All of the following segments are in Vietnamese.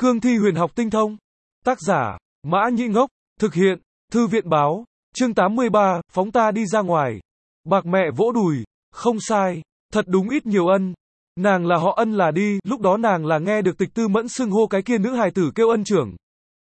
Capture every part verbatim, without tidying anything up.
Cương thi huyền học tinh thông. Tác giả, Mã Nhĩ Ngốc. Thực hiện, Thư viện báo. Chương tám mươi ba, phóng ta đi ra ngoài. Bạc mẹ vỗ đùi. Không sai. Thật đúng ít nhiều ân. Nàng là họ Ân là đi, lúc đó nàng là nghe được Tịch Tư Mẫn xưng hô cái kia nữ hài tử kêu ân trưởng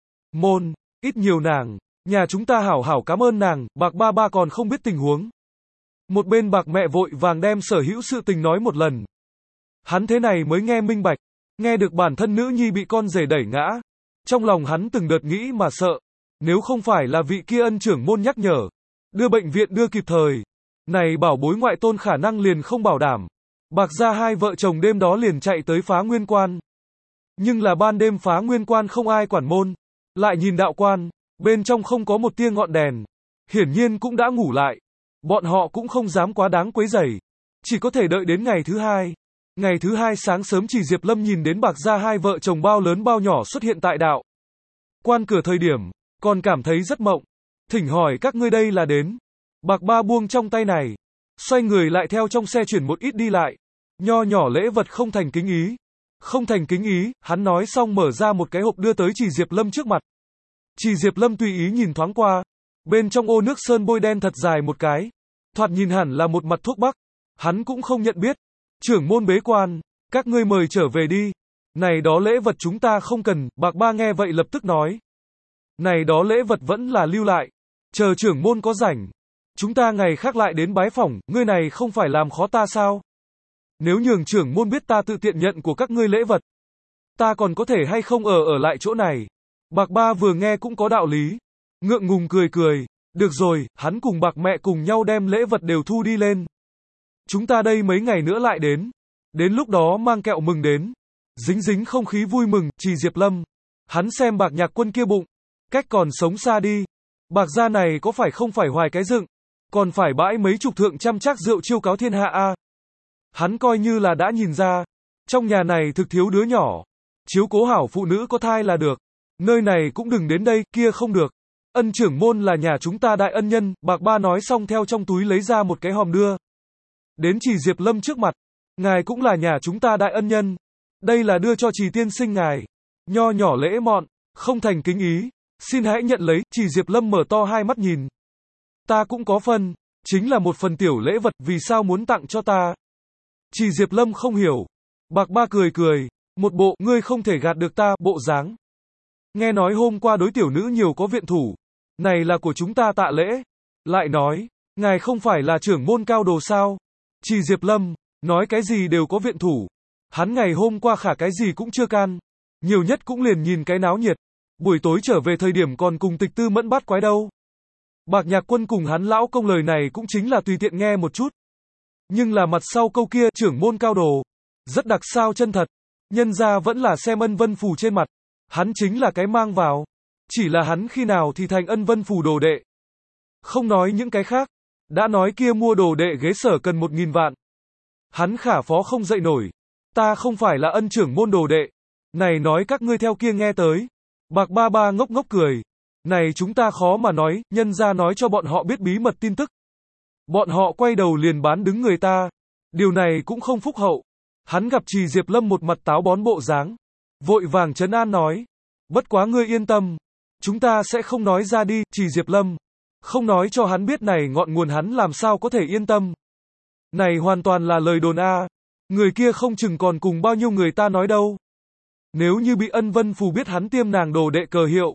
môn. Ít nhiều nàng. Nhà chúng ta hảo hảo cảm ơn nàng, bạc ba ba còn không biết tình huống. Một bên bạc mẹ vội vàng đem sở hữu sự tình nói một lần. Hắn thế này mới nghe minh bạch. Nghe được bản thân nữ nhi bị con rể đẩy ngã. Trong lòng hắn từng đợt nghĩ mà sợ. Nếu không phải là vị kia ân trưởng môn nhắc nhở. Đưa bệnh viện đưa kịp thời. Này bảo bối ngoại tôn khả năng liền không bảo đảm. Bạc ra hai vợ chồng đêm đó liền chạy tới phá nguyên quan. Nhưng là ban đêm phá nguyên quan không ai quản môn. Lại nhìn đạo quan. Bên trong không có một tia ngọn đèn. Hiển nhiên cũng đã ngủ lại. Bọn họ cũng không dám quá đáng quấy rầy. Chỉ có thể đợi đến ngày thứ hai. Ngày thứ hai sáng sớm chỉ Diệp Lâm nhìn đến bạc ra hai vợ chồng bao lớn bao nhỏ xuất hiện tại đạo quan cửa thời điểm. Còn cảm thấy rất mộng. Thỉnh hỏi các ngươi đây là đến. Bạc ba buông trong tay này. Xoay người lại theo trong xe chuyển một ít đi lại. Nho nhỏ lễ vật không thành kính ý. Không thành kính ý, hắn nói xong mở ra một cái hộp đưa tới chỉ Diệp Lâm trước mặt. Chỉ Diệp Lâm tùy ý nhìn thoáng qua. Bên trong ô nước sơn bôi đen thật dài một cái. Thoạt nhìn hẳn là một mặt thuốc bắc. Hắn cũng không nhận biết. Trưởng môn bế quan. Các ngươi mời trở về đi. Này đó lễ vật chúng ta không cần. Bạc ba nghe vậy lập tức nói. Này đó lễ vật vẫn là lưu lại. Chờ trưởng môn có rảnh. Chúng ta ngày khác lại đến bái phỏng. Ngươi này không phải làm khó ta sao? Nếu nhường trưởng môn biết ta tự tiện nhận của các ngươi lễ vật. Ta còn có thể hay không ở ở lại chỗ này. Bạc ba vừa nghe cũng có đạo lý. Ngượng ngùng cười cười. Được rồi, hắn cùng bạc mẹ cùng nhau đem lễ vật đều thu đi lên. Chúng ta đây mấy ngày nữa lại đến. Đến lúc đó mang kẹo mừng đến. Dính dính không khí vui mừng, chỉ Diệp Lâm. Hắn xem bạc nhạc quân kia bụng. Cách còn sống xa đi. Bạc gia này có phải không phải hoài cái dựng. Còn phải bãi mấy chục thượng trăm chắc rượu chiêu cáo thiên hạ a. Hắn coi như là đã nhìn ra. Trong nhà này thực thiếu đứa nhỏ. Chiếu cố hảo phụ nữ có thai là được. Nơi này cũng đừng đến đây, kia không được. Ân trưởng môn là nhà chúng ta đại ân nhân. Bạc ba nói xong theo trong túi lấy ra một cái hòm đưa. Đến chỉ Diệp Lâm trước mặt. Ngài cũng là nhà chúng ta đại ân nhân. Đây là đưa cho Trì tiên sinh ngài. Nho nhỏ lễ mọn. Không thành kính ý. Xin hãy nhận lấy. Trì Diệp Lâm mở to hai mắt nhìn. Ta cũng có phần. Chính là một phần tiểu lễ vật. Vì sao muốn tặng cho ta? Trì Diệp Lâm không hiểu. Bạc ba cười cười. Một bộ ngươi không thể gạt được ta bộ dáng. Nghe nói hôm qua đối tiểu nữ nhiều có viện thủ. Này là của chúng ta tạ lễ. Lại nói. Ngài không phải là trưởng môn cao đồ sao? Trì Diệp Lâm. Nói cái gì đều có viện thủ. Hắn ngày hôm qua khả cái gì cũng chưa can. Nhiều nhất cũng liền nhìn cái náo nhiệt. Buổi tối trở về thời điểm còn cùng Tịch Tư Mẫn bắt quái đâu. Bạc nhạc quân cùng hắn lão công lời này cũng chính là tùy tiện nghe một chút. Nhưng là mặt sau câu kia trưởng môn cao đồ. Rất đặc sao chân thật. Nhân ra vẫn là xem ân vân phù trên mặt. Hắn chính là cái mang vào. Chỉ là hắn khi nào thì thành ân vân phù đồ đệ. Không nói những cái khác. Đã nói kia mua đồ đệ ghế sở cần một nghìn vạn. Hắn khả phó không dậy nổi. Ta không phải là ân trưởng môn đồ đệ. Này nói các ngươi theo kia nghe tới. Bạc ba ba ngốc ngốc cười. Này chúng ta khó mà nói, nhân ra nói cho bọn họ biết bí mật tin tức. Bọn họ quay đầu liền bán đứng người ta. Điều này cũng không phúc hậu. Hắn gặp Trì Diệp Lâm một mặt táo bón bộ dáng. Vội vàng trấn an nói. Bất quá ngươi yên tâm. Chúng ta sẽ không nói ra đi, Trì Diệp Lâm. Không nói cho hắn biết này ngọn nguồn hắn làm sao có thể yên tâm. Này hoàn toàn là lời đồn a. Người kia không chừng còn cùng bao nhiêu người ta nói đâu. Nếu như bị ân vân phù biết hắn tiêm nàng đồ đệ cờ hiệu.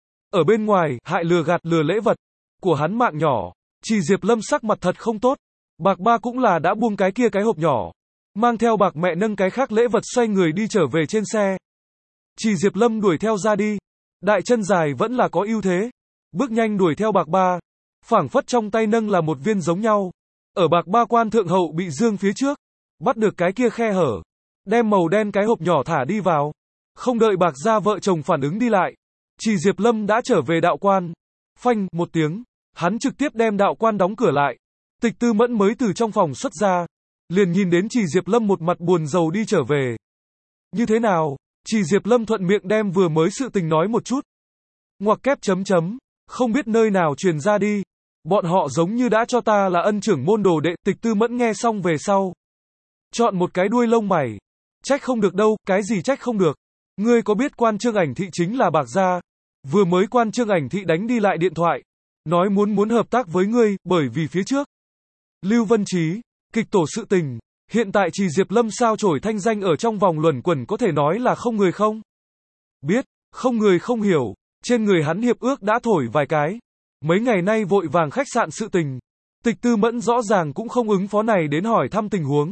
Ở bên ngoài, hại lừa gạt lừa lễ vật. Của hắn mạng nhỏ. Trì Diệp Lâm sắc mặt thật không tốt. Bạc ba cũng là đã buông cái kia cái hộp nhỏ. Mang theo bạc mẹ nâng cái khác lễ vật xoay người đi trở về trên xe. Trì Diệp Lâm đuổi theo ra đi. Đại chân dài vẫn là có ưu thế. Bước nhanh đuổi theo bạc ba. Phảng phất trong tay nâng là một viên giống nhau. Ở bạc ba quan thượng hậu bị dương phía trước. Bắt được cái kia khe hở. Đem màu đen cái hộp nhỏ thả đi vào. Không đợi bạc ra vợ chồng phản ứng đi lại. Trì Diệp Lâm đã trở về đạo quan. Phanh, một tiếng. Hắn trực tiếp đem đạo quan đóng cửa lại. Tịch Tư Mẫn mới từ trong phòng xuất ra. Liền nhìn đến Trì Diệp Lâm một mặt buồn rầu đi trở về. Như thế nào? Trì Diệp Lâm thuận miệng đem vừa mới sự tình nói một chút. Ngoặc kép chấm chấm. Không biết nơi nào truyền ra đi. Bọn họ giống như đã cho ta là ân trưởng môn đồ đệ. Tịch Tư Mẫn nghe xong về sau. Chọn một cái đuôi lông mày. Trách không được đâu, cái gì trách không được. Ngươi có biết quan Trương Ảnh Thị chính là Bạc Gia? Vừa mới quan Trương Ảnh Thị đánh đi lại điện thoại, nói muốn muốn hợp tác với ngươi, bởi vì phía trước. Lưu Vân Trí, kịch tổ sự tình, hiện tại Trì Diệp Lâm sao chổi thanh danh ở trong vòng luẩn quẩn có thể nói là không người không biết, không người không hiểu, trên người hắn hiệp ước đã thổi vài cái. Mấy ngày nay vội vàng khách sạn sự tình, Tịch Tư Mẫn rõ ràng cũng không ứng phó này đến hỏi thăm tình huống.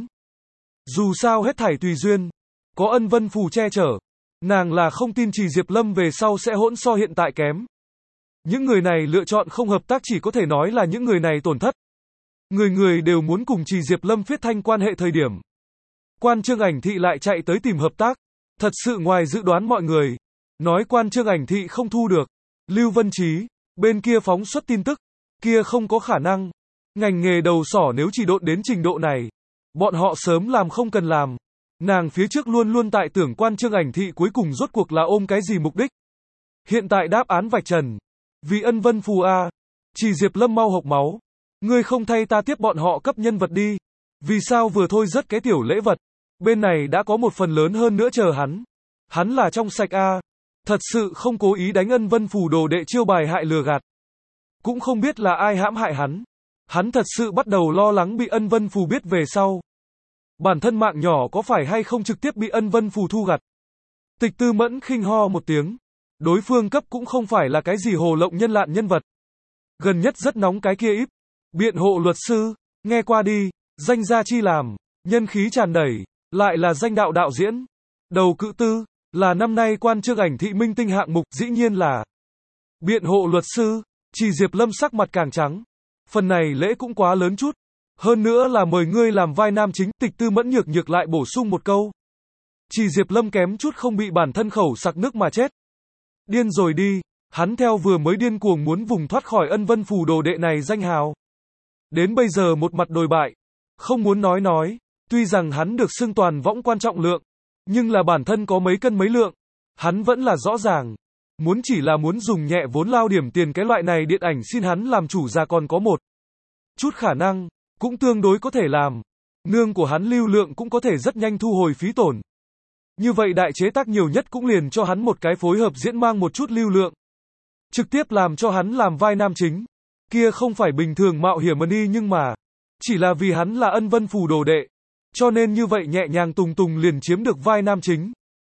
Dù sao hết thảy tùy duyên, có ân vân phù che chở, nàng là không tin Trì Diệp Lâm về sau sẽ hỗn so hiện tại kém. Những người này lựa chọn không hợp tác chỉ có thể nói là những người này tổn thất. Người người đều muốn cùng Trì Diệp Lâm phiết thanh quan hệ thời điểm. Quan Trương Ảnh Thị lại chạy tới tìm hợp tác, thật sự ngoài dự đoán mọi người. Nói quan Trương Ảnh Thị không thu được. Lưu Vân Trí, bên kia phóng xuất tin tức, kia không có khả năng. Ngành nghề đầu sỏ nếu chỉ độn đến trình độ này, bọn họ sớm làm không cần làm. Nàng phía trước luôn luôn tại tưởng quan Trương Ảnh Thị cuối cùng rốt cuộc là ôm cái gì mục đích. Hiện tại đáp án vạch trần. Vì ân vân phù a, Trì Diệp Lâm mau hộc máu. Ngươi không thay ta tiếp bọn họ cấp nhân vật đi. Vì sao vừa thôi rất cái tiểu lễ vật. Bên này đã có một phần lớn hơn nữa chờ hắn. Hắn là trong sạch a. Thật sự không cố ý đánh ân vân phù đồ đệ chiêu bài hại lừa gạt. Cũng không biết là ai hãm hại hắn. Hắn thật sự bắt đầu lo lắng bị ân vân phù biết về sau. Bản thân mạng nhỏ có phải hay không trực tiếp bị ân vân phù thu gặt. Tịch Tư Mẫn khinh ho một tiếng. Đối phương cấp cũng không phải là cái gì hồ lộng nhân lạn nhân vật. Gần nhất rất nóng cái kia íp. Biện hộ luật sư, nghe qua đi, danh gia chi làm, nhân khí tràn đầy, lại là danh đạo đạo diễn. Đầu cự tư, là năm nay quan Trương Ảnh Thị minh tinh hạng mục, dĩ nhiên là biện hộ luật sư. Trì Diệp Lâm sắc mặt càng trắng. Phần này lễ cũng quá lớn chút. Hơn nữa là mời ngươi làm vai nam chính. Tịch Tư Mẫn nhược nhược lại bổ sung một câu. Trì Diệp Lâm kém chút không bị bản thân khẩu sặc nước mà chết. Điên rồi đi, hắn theo vừa mới điên cuồng muốn vùng thoát khỏi ân vân phù đồ đệ này danh hào. Đến bây giờ một mặt đồi bại, không muốn nói nói, tuy rằng hắn được xưng toàn võng quan trọng lượng, nhưng là bản thân có mấy cân mấy lượng, hắn vẫn là rõ ràng. Muốn chỉ là muốn dùng nhẹ vốn lao điểm tiền cái loại này điện ảnh xin hắn làm chủ ra còn có một chút khả năng, cũng tương đối có thể làm. Nương của hắn lưu lượng cũng có thể rất nhanh thu hồi phí tổn. Như vậy đại chế tác nhiều nhất cũng liền cho hắn một cái phối hợp diễn mang một chút lưu lượng. Trực tiếp làm cho hắn làm vai nam chính. Kia không phải bình thường mạo hiểm đi nhưng mà, chỉ là vì hắn là ân vân phù đồ đệ. Cho nên như vậy nhẹ nhàng tùng tùng liền chiếm được vai nam chính.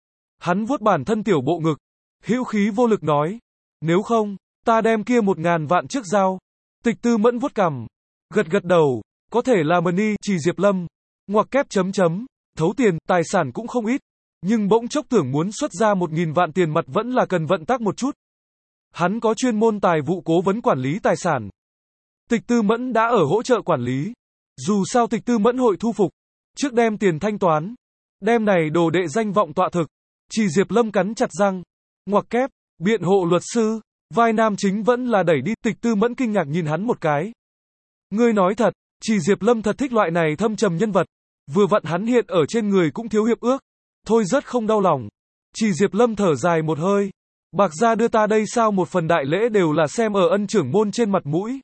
Hắn vuốt bản thân tiểu bộ ngực, hữu khí vô lực nói. Nếu không, ta đem kia một ngàn vạn trước giao. Tịch Tư Mẫn vuốt cằm, gật gật đầu, có thể là money, Trì Diệp Lâm. Ngoặc kép chấm chấm, thấu tiền, tài sản cũng không ít. Nhưng bỗng chốc tưởng muốn xuất ra một nghìn vạn tiền mặt vẫn là cần vận tắc một chút. Hắn có chuyên môn tài vụ cố vấn quản lý tài sản. Tịch Tư Mẫn đã ở hỗ trợ quản lý. Dù sao Tịch Tư Mẫn hội thu phục. Trước đem tiền thanh toán. Đem này đồ đệ danh vọng tọa thực. Trì Diệp Lâm cắn chặt răng. Ngoặc kép, biện hộ luật sư. Vai nam chính vẫn là đẩy đi. Tịch Tư Mẫn kinh ngạc nhìn hắn một cái. Ngươi nói thật, Trì Diệp Lâm thật thích loại này thâm trầm nhân vật. Vừa vặn hắn hiện ở trên người cũng thiếu hiệp ước. Thôi rất không đau lòng. Trì Diệp Lâm thở dài một hơi. Bạc gia đưa ta đây sao một phần đại lễ đều là xem ở ân trưởng môn trên mặt mũi.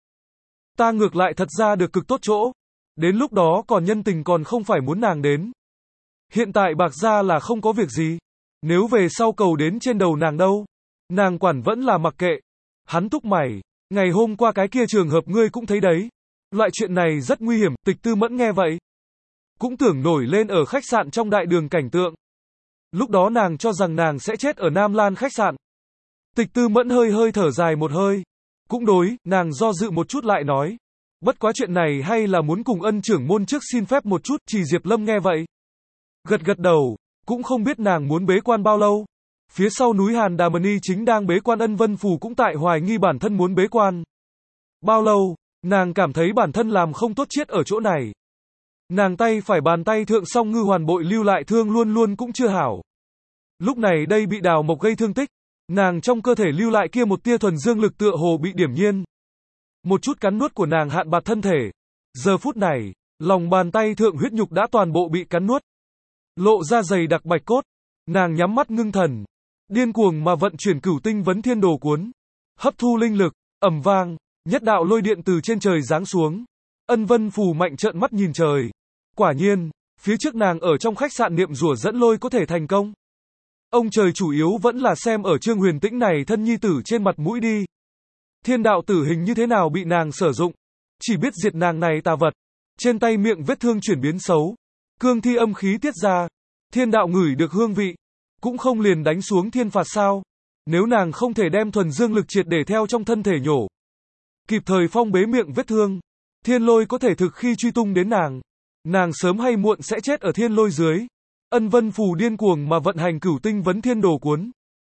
Ta ngược lại thật ra được cực tốt chỗ. Đến lúc đó còn nhân tình còn không phải muốn nàng đến. Hiện tại bạc gia là không có việc gì. Nếu về sau cầu đến trên đầu nàng đâu. Nàng quản vẫn là mặc kệ. Hắn túc mày. Ngày hôm qua cái kia trường hợp ngươi cũng thấy đấy. Loại chuyện này rất nguy hiểm. Tịch Tư Mẫn nghe vậy. Cũng tưởng nổi lên ở khách sạn trong đại đường cảnh tượng. Lúc đó nàng cho rằng nàng sẽ chết ở Nam Lan khách sạn. Tịch Tư Mẫn hơi hơi thở dài một hơi. Cũng đối, nàng do dự một chút lại nói. Bất quá chuyện này hay là muốn cùng ân trưởng môn trước xin phép một chút. Trì Diệp Lâm nghe vậy. Gật gật đầu, cũng không biết nàng muốn bế quan bao lâu. Phía sau núi Hàn Đà Mani chính đang bế quan, ân vân phù cũng tại hoài nghi bản thân muốn bế quan. Bao lâu, nàng cảm thấy bản thân làm không tốt chết ở chỗ này. Nàng tay phải bàn tay thượng song ngư hoàn bội lưu lại thương luôn luôn cũng chưa hảo. Lúc này đây bị Đào Mộc gây thương tích. Nàng trong cơ thể lưu lại kia một tia thuần dương lực tựa hồ bị điểm nhiên. Một chút cắn nuốt của nàng hạn bạt thân thể. Giờ phút này, lòng bàn tay thượng huyết nhục đã toàn bộ bị cắn nuốt. Lộ ra dày đặc bạch cốt. Nàng nhắm mắt ngưng thần. Điên cuồng mà vận chuyển cửu tinh vấn thiên đồ cuốn. Hấp thu linh lực, ầm vang, nhất đạo lôi điện từ trên trời giáng xuống. Ân vân phù mạnh trợn mắt nhìn trời. Quả nhiên, phía trước nàng ở trong khách sạn niệm rủa dẫn lôi có thể thành công. Ông trời chủ yếu vẫn là xem ở Trương Huyền Tĩnh này thân nhi tử trên mặt mũi đi. Thiên đạo tử hình như thế nào bị nàng sử dụng, chỉ biết diệt nàng này tà vật. Trên tay miệng vết thương chuyển biến xấu, cương thi âm khí tiết ra, thiên đạo ngửi được hương vị, cũng không liền đánh xuống thiên phạt sao? Nếu nàng không thể đem thuần dương lực triệt để theo trong thân thể nhổ, kịp thời phong bế miệng vết thương, thiên lôi có thể thực khi truy tung đến nàng, nàng sớm hay muộn sẽ chết ở thiên lôi dưới. Ân Vân Phù điên cuồng mà vận hành cửu tinh vấn thiên đồ cuốn,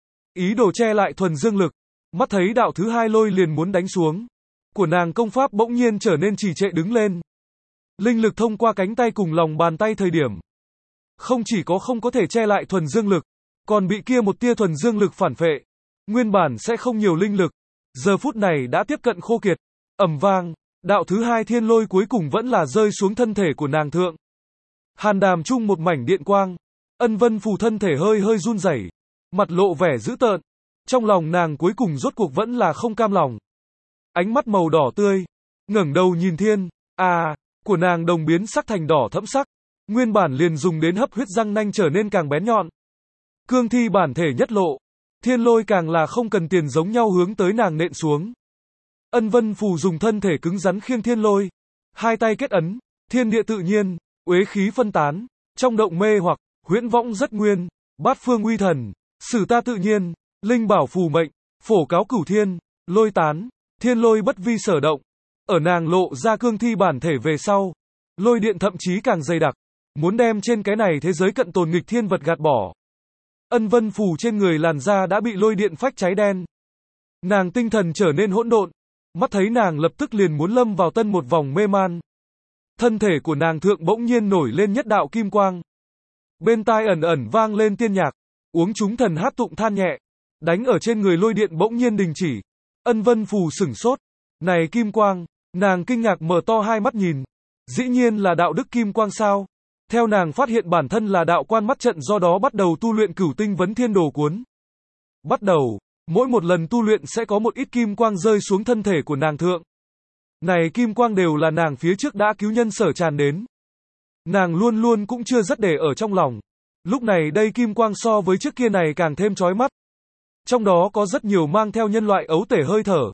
ý đồ che lại thuần dương lực, mắt thấy đạo thứ hai lôi liền muốn đánh xuống, của nàng công pháp bỗng nhiên trở nên trì trệ đứng lên. Linh lực thông qua cánh tay cùng lòng bàn tay thời điểm, không chỉ có không có thể che lại thuần dương lực, còn bị kia một tia thuần dương lực phản phệ. Nguyên bản sẽ không nhiều linh lực, giờ phút này đã tiếp cận khô kiệt. Ầm vang, đạo thứ hai thiên lôi cuối cùng vẫn là rơi xuống thân thể của nàng thượng. Hàn đàm chung một mảnh điện quang, Ân Vân Phù thân thể hơi hơi run rẩy, mặt lộ vẻ dữ tợn. Trong lòng nàng cuối cùng rốt cuộc vẫn là không cam lòng. Ánh mắt màu đỏ tươi, ngẩng đầu nhìn thiên, à, của nàng đồng biến sắc thành đỏ thẫm sắc, nguyên bản liền dùng đến hấp huyết răng nanh trở nên càng bén nhọn. Cương thi bản thể nhất lộ, thiên lôi càng là không cần tiền giống nhau hướng tới nàng nện xuống. Ân Vân Phù dùng thân thể cứng rắn khiêng thiên lôi, hai tay kết ấn, thiên địa tự nhiên, uế khí phân tán, trong động mê hoặc, huyễn võng rất nguyên, bát phương uy thần, sử ta tự nhiên, linh bảo phù mệnh, phổ cáo cửu thiên, lôi tán, thiên lôi bất vi sở động. Ở nàng lộ ra cương thi bản thể về sau, lôi điện thậm chí càng dày đặc, muốn đem trên cái này thế giới cận tồn nghịch thiên vật gạt bỏ. Ân Vân Phù trên người làn da đã bị lôi điện phách cháy đen. Nàng tinh thần trở nên hỗn độn, mắt thấy nàng lập tức liền muốn lâm vào tân một vòng mê man. Thân thể của nàng thượng bỗng nhiên nổi lên nhất đạo kim quang. Bên tai ẩn ẩn vang lên tiên nhạc, uống chúng thần hát tụng than nhẹ, đánh ở trên người lôi điện bỗng nhiên đình chỉ. Ân Vân Phù sửng sốt, này kim quang, nàng kinh ngạc mở to hai mắt nhìn, dĩ nhiên là đạo đức kim quang sao? Theo nàng phát hiện bản thân là đạo quan mắt trận, do đó bắt đầu tu luyện cửu tinh vấn thiên đồ cuốn. Bắt đầu, mỗi một lần tu luyện sẽ có một ít kim quang rơi xuống thân thể của nàng thượng. Này kim quang đều là nàng phía trước đã cứu nhân sở tràn đến. Nàng luôn luôn cũng chưa rất để ở trong lòng. Lúc này đây kim quang so với trước kia này càng thêm chói mắt. Trong đó có rất nhiều mang theo nhân loại ấu tể hơi thở.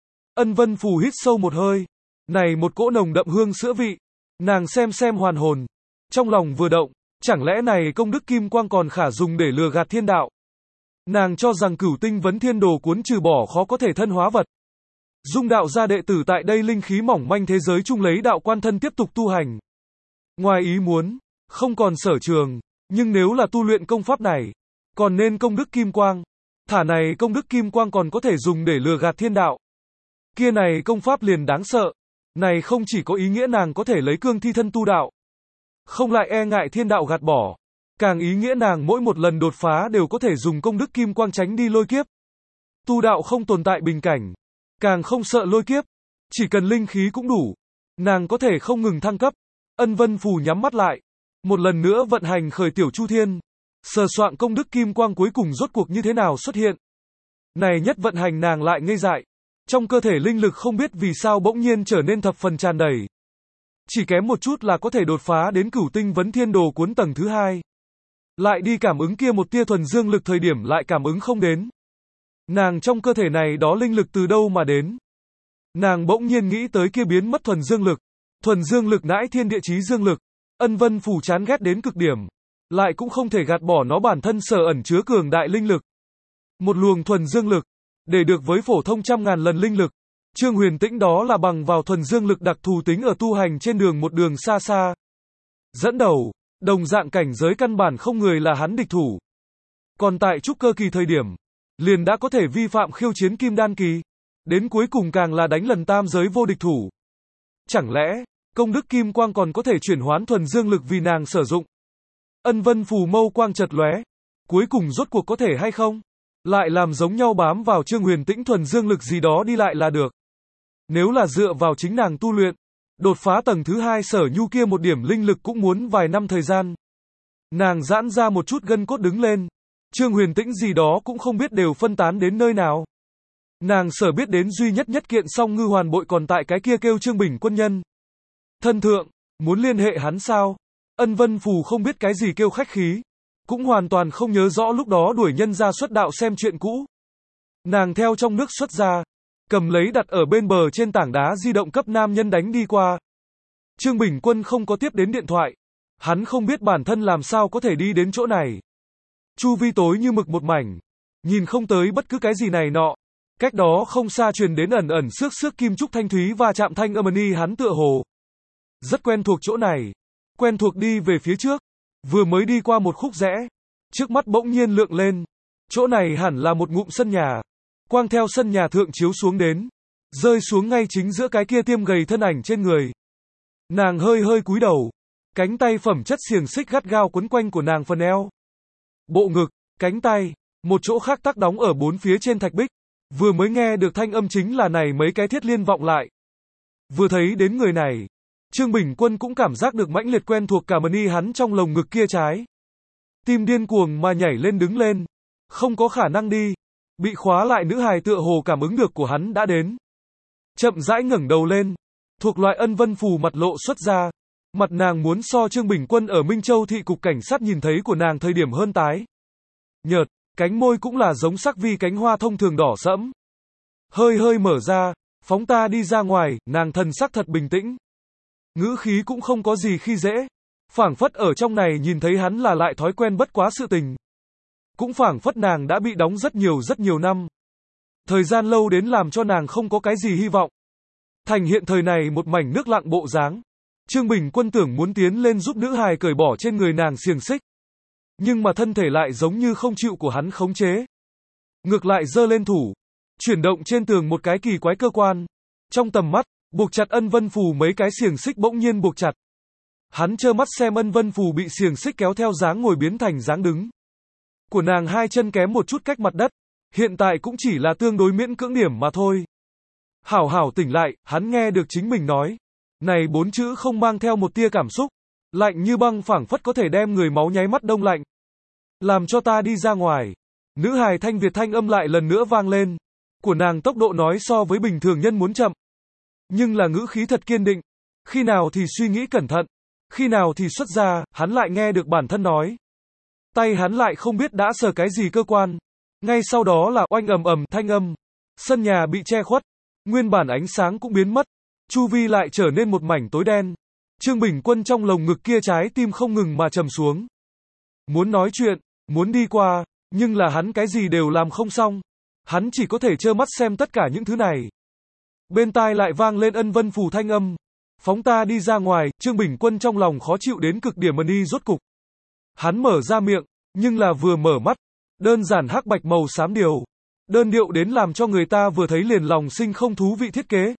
Ân Vân Phù hít sâu một hơi. Này một cỗ nồng đậm hương sữa vị. Nàng xem xem hoàn hồn. Trong lòng vừa động, chẳng lẽ này công đức kim quang còn khả dùng để lừa gạt thiên đạo. Nàng cho rằng cửu tinh vấn thiên đồ cuốn trừ bỏ khó có thể thân hóa vật, dung đạo gia đệ tử tại đây linh khí mỏng manh thế giới chung lấy đạo quan thân tiếp tục tu hành. Ngoài ý muốn, không còn sở trường, nhưng nếu là tu luyện công pháp này, còn nên công đức kim quang. Thả này công đức kim quang còn có thể dùng để lừa gạt thiên đạo. Kia này công pháp liền đáng sợ. Này không chỉ có ý nghĩa nàng có thể lấy cương thi thân tu đạo, không lại e ngại thiên đạo gạt bỏ, càng ý nghĩa nàng mỗi một lần đột phá đều có thể dùng công đức kim quang tránh đi lôi kiếp. Tu đạo không tồn tại bình cảnh, càng không sợ lôi kiếp, chỉ cần linh khí cũng đủ, nàng có thể không ngừng thăng cấp. Ân Vân Phù nhắm mắt lại, một lần nữa vận hành khởi tiểu chu thiên, sờ soạn công đức kim quang cuối cùng rốt cuộc như thế nào xuất hiện. Này nhất vận hành nàng lại ngây dại, trong cơ thể linh lực không biết vì sao bỗng nhiên trở nên thập phần tràn đầy. Chỉ kém một chút là có thể đột phá đến cửu tinh vấn thiên đồ cuốn tầng thứ hai. Lại đi cảm ứng kia một tia thuần dương lực thời điểm lại cảm ứng không đến. Nàng trong cơ thể này đó linh lực từ đâu mà đến? Nàng bỗng nhiên nghĩ tới kia biến mất thuần dương lực. Thuần dương lực nãi thiên địa chí dương lực. Ân Vân Phù chán ghét đến cực điểm, lại cũng không thể gạt bỏ nó bản thân sở ẩn chứa cường đại linh lực. Một luồng thuần dương lực, để được với phổ thông trăm ngàn lần linh lực. Trương Huyền Tĩnh đó là bằng vào thuần dương lực đặc thù tính ở tu hành trên đường một đường xa xa. Dẫn đầu, đồng dạng cảnh giới căn bản không người là hắn địch thủ. Còn tại trúc cơ kỳ thời điểm, liền đã có thể vi phạm khiêu chiến kim đan kỳ, đến cuối cùng càng là đánh lần tam giới vô địch thủ. Chẳng lẽ, công đức kim quang còn có thể chuyển hoán thuần dương lực vì nàng sử dụng? Ân Vân Phù mâu quang chật lóe, cuối cùng rốt cuộc có thể hay không? Lại làm giống nhau bám vào Trương Huyền Tĩnh thuần dương lực gì đó đi lại là được. Nếu là dựa vào chính nàng tu luyện, đột phá tầng thứ hai sở nhu kia một điểm linh lực cũng muốn vài năm thời gian. Nàng giãn ra một chút gân cốt đứng lên, Trương Huyền Tĩnh gì đó cũng không biết đều phân tán đến nơi nào. Nàng sở biết đến duy nhất nhất kiện song ngư hoàn bội còn tại cái kia kêu Trương Bình quân nhân. Thân thượng, muốn liên hệ hắn sao? Ân Vân Phù không biết cái gì kêu khách khí. cũng hoàn toàn không nhớ rõ lúc đó đuổi nhân ra xuất đạo xem chuyện cũ. Nàng theo trong nước xuất ra, cầm lấy đặt ở bên bờ trên tảng đá di động cấp nam nhân đánh đi qua. Trương Bình Quân không có tiếp đến điện thoại. Hắn không biết bản thân làm sao có thể đi đến chỗ này. Chu vi tối như mực một mảnh, nhìn không tới bất cứ cái gì này nọ. Cách đó không xa truyền đến ẩn ẩn xước xước kim trúc thanh thúy và chạm thanh âm ni hắn tựa hồ rất quen thuộc chỗ này, quen thuộc đi về phía trước, vừa mới đi qua một khúc rẽ, trước mắt bỗng nhiên lượng lên, chỗ này hẳn là một ngụm sân nhà, quang theo sân nhà thượng chiếu xuống đến, rơi xuống ngay chính giữa cái kia tiêm gầy thân ảnh trên người. Nàng hơi hơi cúi đầu, cánh tay phẩm chất xiềng xích gắt gao quấn quanh của nàng phần eo, bộ ngực, cánh tay, một chỗ khác tắc đóng ở bốn phía trên thạch bích. Vừa mới nghe được thanh âm chính là này mấy cái thiết liên vọng lại. Vừa thấy đến người này, Trương Bình Quân cũng cảm giác được mãnh liệt quen thuộc cả mani hắn trong lồng ngực kia trái. Tim điên cuồng mà nhảy lên đứng lên. Không có khả năng đi. Bị khóa lại nữ hài tựa hồ cảm ứng được của hắn đã đến. Chậm rãi ngẩng đầu lên. Thuộc loại ân vân phù mặt lộ xuất ra. Mặt nàng muốn so Trương Bình Quân ở Minh Châu thị cục cảnh sát nhìn thấy của nàng thời điểm hơn tái. Nhợt. Cánh môi cũng là giống sắc vi cánh hoa thông thường đỏ sẫm. Hơi hơi mở ra, phóng ta đi ra ngoài, nàng thần sắc thật bình tĩnh. Ngữ khí cũng không có gì khi dễ. Phảng phất ở trong này nhìn thấy hắn là lại thói quen bất quá sự tình. Cũng phảng phất nàng đã bị đóng rất nhiều rất nhiều năm. Thời gian lâu đến làm cho nàng không có cái gì hy vọng. Thành hiện thời này một mảnh nước lặng bộ dáng. Trương Bình Quân tưởng muốn tiến lên giúp nữ hài cởi bỏ trên người nàng xiềng xích. Nhưng mà thân thể lại giống như không chịu của hắn khống chế. Ngược lại giơ lên thủ, chuyển động trên tường một cái kỳ quái cơ quan. Trong tầm mắt, buộc chặt ân vân phù mấy cái xiềng xích bỗng nhiên buộc chặt. Hắn trơ mắt xem ân vân phù bị xiềng xích kéo theo dáng ngồi biến thành dáng đứng. Của nàng hai chân kém một chút cách mặt đất, hiện tại cũng chỉ là tương đối miễn cưỡng điểm mà thôi. Hảo hảo tỉnh lại, hắn nghe được chính mình nói. Này bốn chữ không mang theo một tia cảm xúc. Lạnh như băng phảng phất có thể đem người máu nháy mắt đông lạnh. Làm cho ta đi ra ngoài. Nữ hài thanh Việt thanh âm lại lần nữa vang lên. Của nàng tốc độ nói so với bình thường nhân muốn chậm. Nhưng là ngữ khí thật kiên định. Khi nào thì suy nghĩ cẩn thận. Khi nào thì xuất ra, hắn lại nghe được bản thân nói. Tay hắn lại không biết đã sờ cái gì cơ quan. Ngay sau đó là oanh ầm ầm thanh âm. Sân nhà bị che khuất. Nguyên bản ánh sáng cũng biến mất. Chu vi lại trở nên một mảnh tối đen. Trương Bình Quân trong lồng ngực kia trái tim không ngừng mà trầm xuống. Muốn nói chuyện, muốn đi qua, nhưng là hắn cái gì đều làm không xong. Hắn chỉ có thể trơ mắt xem tất cả những thứ này. Bên tai lại vang lên ân vân phù thanh âm. Phóng ta đi ra ngoài, Trương Bình Quân trong lòng khó chịu đến cực điểm mà đi rốt cục. Hắn mở ra miệng, nhưng là vừa mở mắt, đơn giản hắc bạch màu xám điều. Đơn điệu đến làm cho người ta vừa thấy liền lòng sinh không thú vị thiết kế.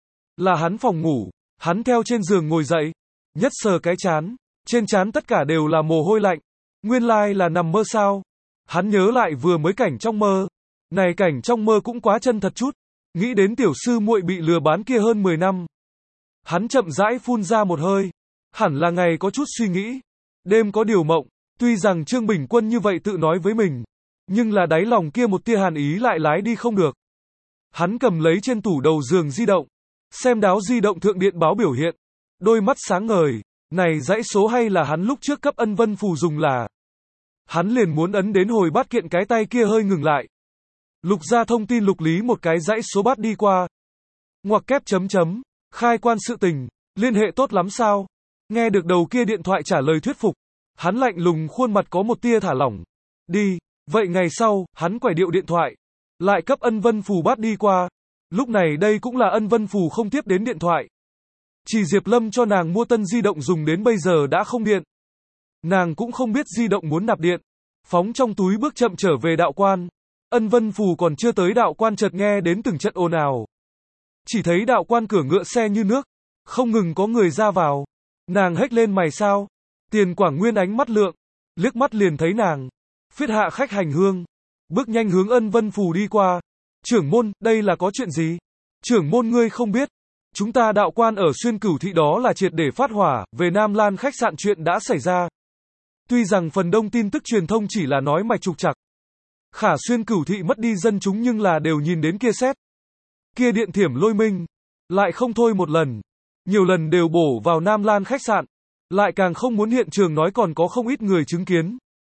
Là hắn phòng ngủ. Hắn theo trên giường ngồi dậy, nhất sờ cái chán, trên chán tất cả đều là mồ hôi lạnh. Nguyên lai là nằm mơ sao? Hắn nhớ lại vừa mới cảnh trong mơ. Này cảnh trong mơ cũng quá chân thật chút. Nghĩ đến tiểu sư muội bị lừa bán kia hơn mười năm. Hắn chậm rãi phun ra một hơi. Hẳn là ngày có chút suy nghĩ. Đêm có điều mộng. Tuy rằng Trương Bình Quân như vậy tự nói với mình. Nhưng là đáy lòng kia một tia hàn ý lại lái đi không được. Hắn cầm lấy trên tủ đầu giường di động. Xem đáo di động thượng điện báo biểu hiện. Đôi mắt sáng ngời. Này dãy số hay là hắn lúc trước cấp ân vân phù dùng là. Hắn liền muốn ấn đến hồi bắt kiện cái tay kia hơi ngừng lại. Lục ra thông tin lục lý một cái dãy số bắt đi qua. Ngoặc kép chấm chấm. Khai quan sự tình. Liên hệ tốt lắm sao? Nghe được đầu kia điện thoại trả lời thuyết phục. Hắn lạnh lùng khuôn mặt có một tia thả lỏng. Đi. Vậy ngày sau, hắn quải điệu điện thoại. Lại cấp ân vân phù bắt đi qua. Lúc này đây cũng là ân vân phù không tiếp đến điện thoại. Chỉ Diệp Lâm cho nàng mua tân di động dùng đến bây giờ đã không điện. Nàng cũng không biết di động muốn nạp điện. Phóng trong túi bước chậm trở về đạo quan. Ân vân phù còn chưa tới đạo quan chợt nghe đến từng trận ồn ào. Chỉ thấy đạo quan cửa ngựa xe như nước. Không ngừng có người ra vào. Nàng hét lên mày sao. Tiền Quảng Nguyên ánh mắt lượng. Liếc mắt liền thấy nàng. Phiết hạ khách hành hương. Bước nhanh hướng ân vân phù đi qua. Trưởng môn, đây là có chuyện gì? Trưởng môn ngươi không biết. Chúng ta đạo quan ở Xuyên Cửu Thị đó là triệt để phát hỏa, về Nam Lan khách sạn chuyện đã xảy ra. Tuy rằng phần đông tin tức truyền thông chỉ là nói mạch trục trặc. Khả Xuyên Cửu Thị mất đi dân chúng nhưng là đều nhìn đến kia xét. Kia điện thiểm lôi minh. Lại không thôi một lần. Nhiều lần đều bổ vào Nam Lan khách sạn. Lại càng không muốn hiện trường nói còn có không ít người chứng kiến.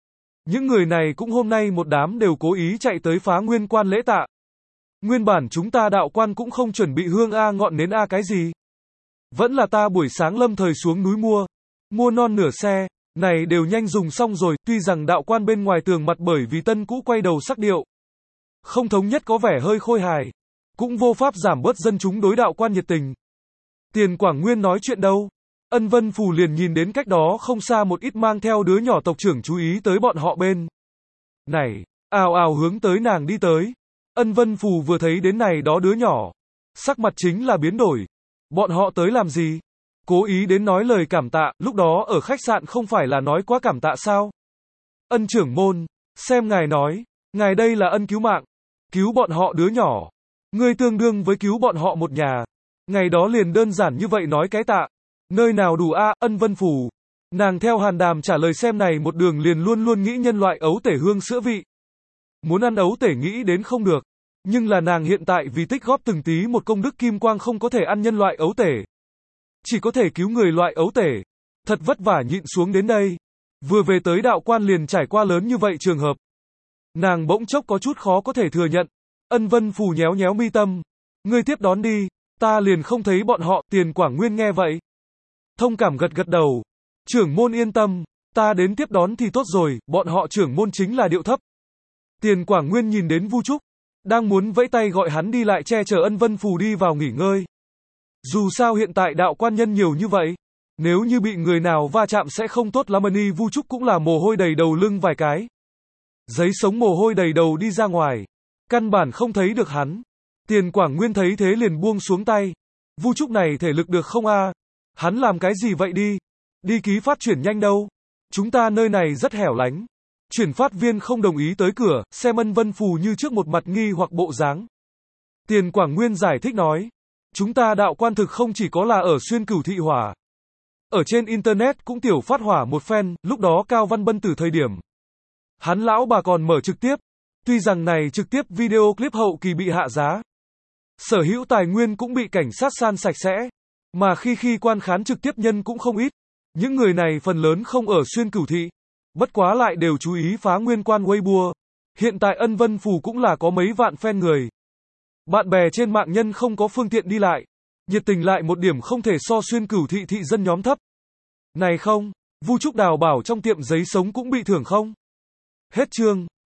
Những người này cũng hôm nay một đám đều cố ý chạy tới phá nguyên quan lễ tạ. Nguyên bản chúng ta đạo quan cũng không chuẩn bị hương a ngọn nến a cái gì. Vẫn là ta buổi sáng lâm thời xuống núi mua. Mua non nửa xe, này đều nhanh dùng xong rồi, tuy rằng đạo quan bên ngoài tường mặt bởi vì tân cũ quay đầu sắc điệu. Không thống nhất có vẻ hơi khôi hài. Cũng vô pháp giảm bớt dân chúng đối đạo quan nhiệt tình. Tiền Quảng Nguyên nói chuyện đâu. Ân Vân Phù liền nhìn đến cách đó không xa một ít mang theo đứa nhỏ tộc trưởng chú ý tới bọn họ bên. Này, ào ào hướng tới nàng đi tới. Ân Vân Phù vừa thấy đến này đó đứa nhỏ. Sắc mặt chính là biến đổi. Bọn họ tới làm gì? Cố ý đến nói lời cảm tạ, lúc đó ở khách sạn không phải là nói quá cảm tạ sao? Ân trưởng môn, xem ngài nói, ngài đây là ân cứu mạng. Cứu bọn họ đứa nhỏ. Ngươi tương đương với cứu bọn họ một nhà. Ngày đó liền đơn giản như vậy nói cái tạ. Nơi nào đủ a, Ân Vân Phù. Nàng theo Hàn Đàm trả lời xem này một đường liền luôn luôn nghĩ nhân loại ấu tể hương sữa vị. Muốn ăn ấu tể nghĩ đến không được. Nhưng là nàng hiện tại vì tích góp từng tí một công đức kim quang không có thể ăn nhân loại ấu tể. Chỉ có thể cứu người loại ấu tể. Thật vất vả nhịn xuống đến đây. Vừa về tới đạo quan liền trải qua lớn như vậy trường hợp. Nàng bỗng chốc có chút khó có thể thừa nhận. Ân Vân Phù nhéo nhéo mi tâm. Ngươi tiếp đón đi. Ta liền không thấy bọn họ. Tiền Quảng Nguyên nghe vậy. Thông cảm gật gật đầu. Trưởng môn yên tâm. Ta đến tiếp đón thì tốt rồi. Bọn họ trưởng môn chính là điệu thấp. Tiền Quảng Nguyên nhìn đến Vu Trúc. Đang muốn vẫy tay gọi hắn đi lại che chở Ân Vân Phù đi vào nghỉ ngơi. Dù sao hiện tại đạo quan nhân nhiều như vậy. Nếu như bị người nào va chạm sẽ không tốt lắm. Ni Vu Trúc cũng là mồ hôi đầy đầu lưng vài cái. Giấy sống mồ hôi đầy đầu đi ra ngoài. Căn bản không thấy được hắn. Tiền Quảng Nguyên thấy thế liền buông xuống tay. Vu Trúc này thể lực được không a? Hắn làm cái gì vậy đi? Đi ký phát chuyển nhanh đâu? Chúng ta nơi này rất hẻo lánh. Chuyển phát viên không đồng ý tới cửa, xem Ân Vân Phù như trước một mặt nghi hoặc bộ dáng. Tiền Quảng Nguyên giải thích nói. Chúng ta đạo quan thực không chỉ có là ở xuyên cửu thị hỏa. Ở trên internet cũng tiểu phát hỏa một phen, lúc đó Cao Văn Bân từ thời điểm. Hắn lão bà còn mở trực tiếp. Tuy rằng này trực tiếp video clip hậu kỳ bị hạ giá. Sở hữu tài nguyên cũng bị cảnh sát san sạch sẽ. Mà khi khi quan khán trực tiếp nhân cũng không ít. Những người này phần lớn không ở xuyên cửu thị. Bất quá lại đều chú ý phá nguyên quan Weibo. Hiện tại Ân Vân Phù cũng là có mấy vạn fan người. Bạn bè trên mạng nhân không có phương tiện đi lại. Nhiệt tình lại một điểm không thể so xuyên cửu thị thị dân nhóm thấp. Này không, Vu Trúc Đào bảo trong tiệm giấy sống cũng bị thưởng không? Hết chương.